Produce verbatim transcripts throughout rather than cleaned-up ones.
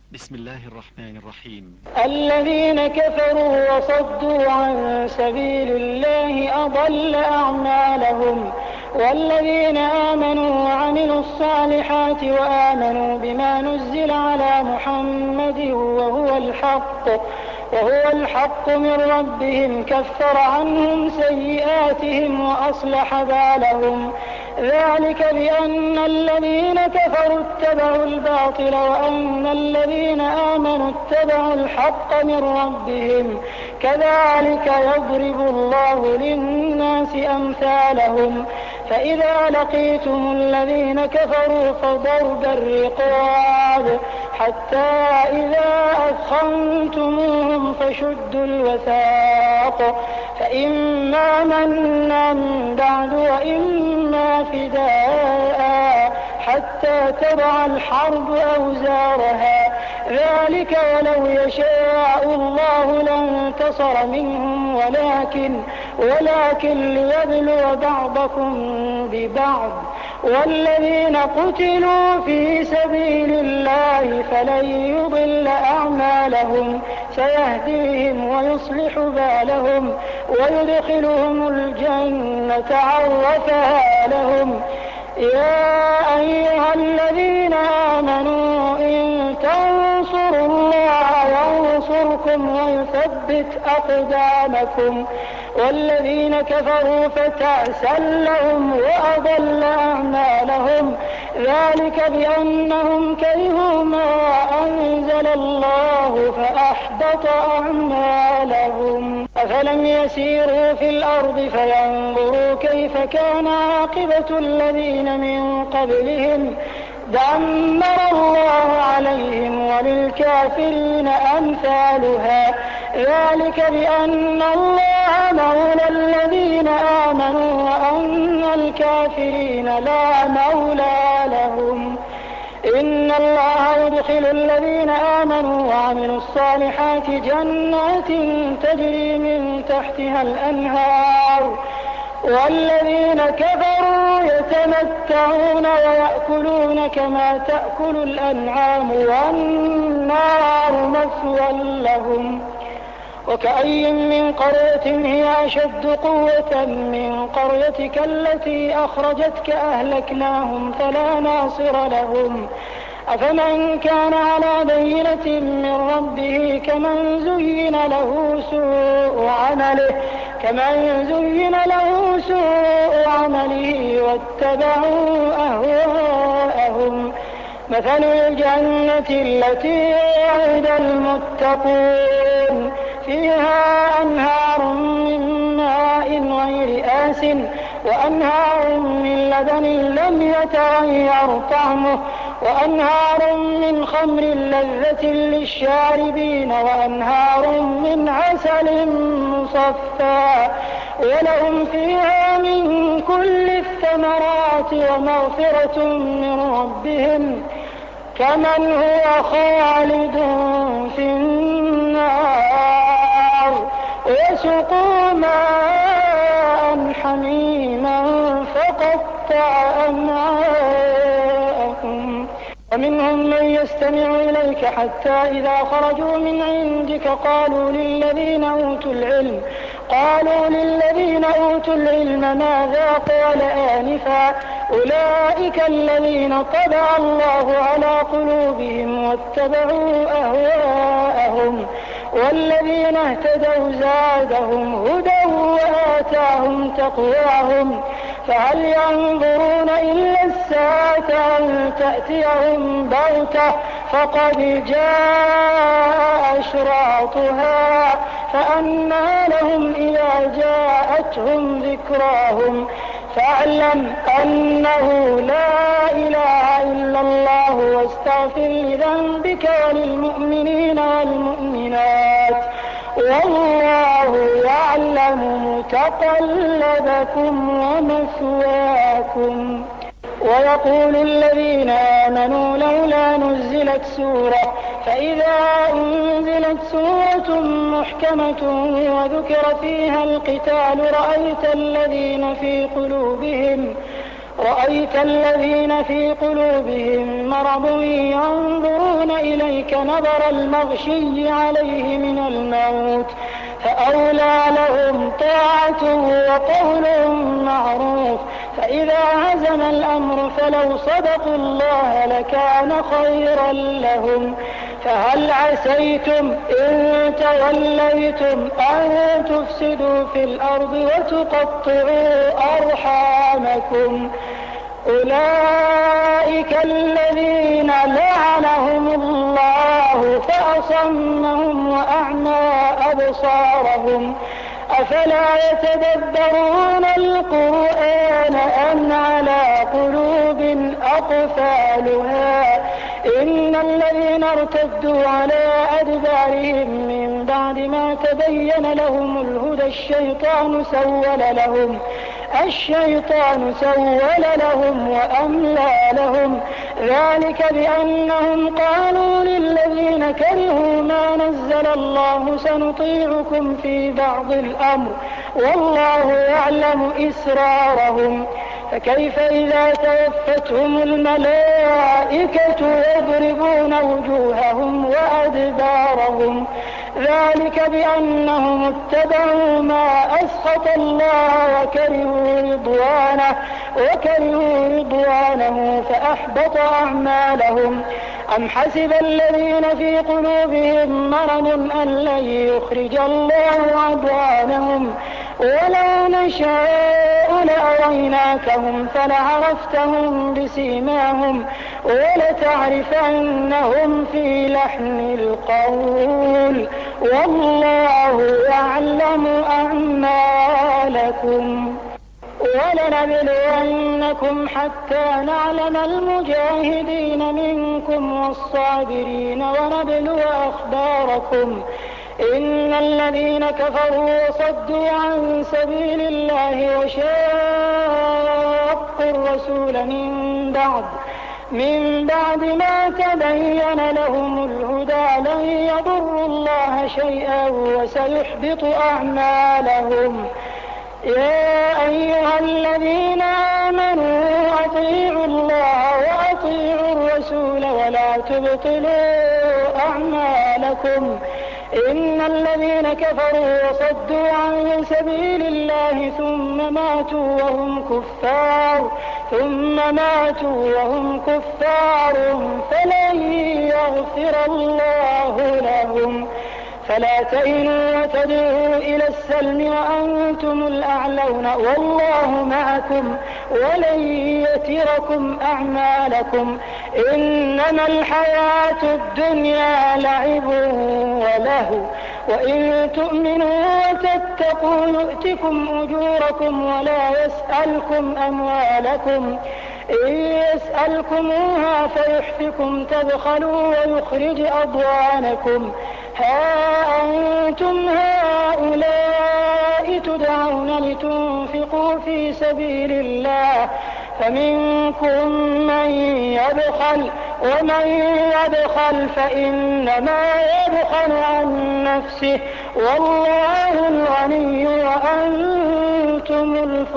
بسم الله الرحمن الرحيم. الذين كفروا وصدوا عن سبيل الله أضل أعمالهم، والذين آمنوا وعملوا الصالحات وآمنوا بما نزل على محمد وهو الحق وهو الحق من ربهم كفر عنهم سيئاتهم وأصلح بالهم. ذلك بأن الذين كفروا اتبعوا الباطل وأن الذين آمنوا اتبعوا الحق من ربهم، كذلك يضرب الله للناس أمثالهم. فإذا لقيتم الذين كفروا فضرب الرقاب حتى إذا أثخنتموهم فشدوا الوثاق، فإما منا بعد وإما فداء حتى تضع الحرب أوزارها. ذلك ولو يشاء الله لانتصر منهم ولكن ولكن ليبلو بعضكم ببعض. والذين قتلوا في سبيل الله فلن يضل أعمالهم سيهديهم ويصلح بالهم ويدخلهم الجنة عرفها لهم. يا أيها الذين آمنوا إن تنصروا الله ينصركم ويثبت أقدامكم، والذين كفروا فتعسا لهم وأضل أعمالهم. ذلك بأنهم كرهوا ما أنزل الله فأحبط أعمالهم. أفلم يسيروا في الأرض فينظروا كيف كان عاقبة الذين من قبلهم دمر الله عليهم وللكافرين أمثالها. ذلك بأن الله مولى الذين آمنوا وأن الكافرين لا مولى لهم. إن الله يدخل الذين آمنوا وعملوا الصالحات جنات تجري من تحتها الأنهار، والذين كفروا يتمتعون ويأكلون كما تأكل الأنعام والنار مثوى لهم. وكأي من قرية هي أشد قوة من قريتك التي أخرجتك أهلكناهم فلا ناصر لهم. أفمن كان على بينة من ربه كمن زين له سوء عمله كمن زين له سوء عمله واتبعوا أهواءهم. مثل الجنة التي وعد المتقون فيها أنهار من ماء غير آسٍ وأنهار من لبن لم يتغير طعمه وأنهار من خمر لذة للشاربين وأنهار من عسل مصفى ولهم فيها من كل الثمرات ومغفرة من ربهم كمن هو خالد في النار وسقوا ماء حميما فقطع أمعاءهم. ومنهم من يستمع إليك حتى إذا خرجوا من عندك قالوا للذين أوتوا العلم قالوا للذين أوتوا العلم ماذا قال آنفا أولئك الذين طبع الله على قلوبهم واتبعوا أهواءهم والذين اهتدوا زادهم هدى وآتاهم تقواهم فهل ينظرون إلا الساعة أن تأتيهم بغتة فقد جاء أشراطها فأنى لهم إذا جاءتهم ذكراهم فاعلم أنه لا إله إلا الله واستغفر لذنبك وللمؤمنين والمؤمنات والله يعلم متقلبكم ومثواكم. ويقول الذين آمنوا لولا نزلت سورة فإذا أنزلت سورة محكمة وذكر فيها القتال رأيت الذين في قلوبهم رأيت الذين في قلوبهم مرض ينظرون إليك نظر المغشي عليه من الموت فأولى لهم طاعة وقول معروف فإذا عزم الأمر فلو صدقوا الله لكان خيرا لهم فهل عسيتم إن توليتم أن تفسدوا في الأرض وتقطعوا أرحامكم أولئك الذين لعنهم الله فأصمهم وأعمى أبصارهم أفلا يتدبرون القرآن أم على قلوب أقفالها إن الذين ارتدوا على أدبارهم من بعد ما تبين لهم الهدى الشيطان سول لهم الشيطان سول لهم وأملى لهم ذلك بأنهم قالوا للذين كرهوا ما نزل الله سنطيعكم في بعض الأمر والله يعلم إسرارهم فكيف إذا توفتهم الملائكة يضربون وجوههم وأدبارهم ذلك بأنهم اتبعوا ما أسخط الله وكرهوا رضوانه وكرهوا رضوانه فأحبط أعمالهم أم حسب الذين في قلوبهم مرض أن لن يخرج الله أضغانهم ولو نشاء لأريناكهم فلعرفتهم بسيماهم ولتعرفنهم في لحن القول والله يعلم أعمالكم ولنبلونكم حتى نعلم المجاهدين منكم والصابرين ونبلو أخباركم إن الذين كفروا وصدوا عن سبيل الله وشاقوا الرسول من بعد من بعد ما تبين لهم الهدى لن يضروا الله شيئا وسيحبط أعمالهم يا أيها الذين آمنوا أطيعوا الله وأطيعوا الرسول ولا تبطلوا أعمالكم إن الذين كفروا وصدوا عن سبيل الله ثم ماتوا وهم كفار ثم ماتوا وهم كفار فلن يغفر الله لهم فلا تهنوا وتدعوا إلى السلم وأنتم الأعلون والله معكم ولن يتركم أعمالكم إنما الحياة الدنيا لعب ولهو وإن تؤمنوا وتتقوا يؤتكم أجوركم ولا يسألكم أموالكم إن يسألكموها فيحفكم تبخلوا ويخرج أضوانكم ها أنتم هؤلاء تدعون لتنفقوا في سبيل الله فمنكم من يبخل ومن يبخل فإنما يبخل عن نفسه والله الغني وأنتم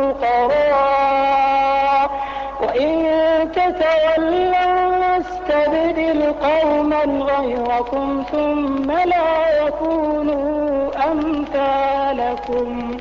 الفقراء وإن تتولوا يستبدل قوما غيركم ثم لا يكونوا أمثالكم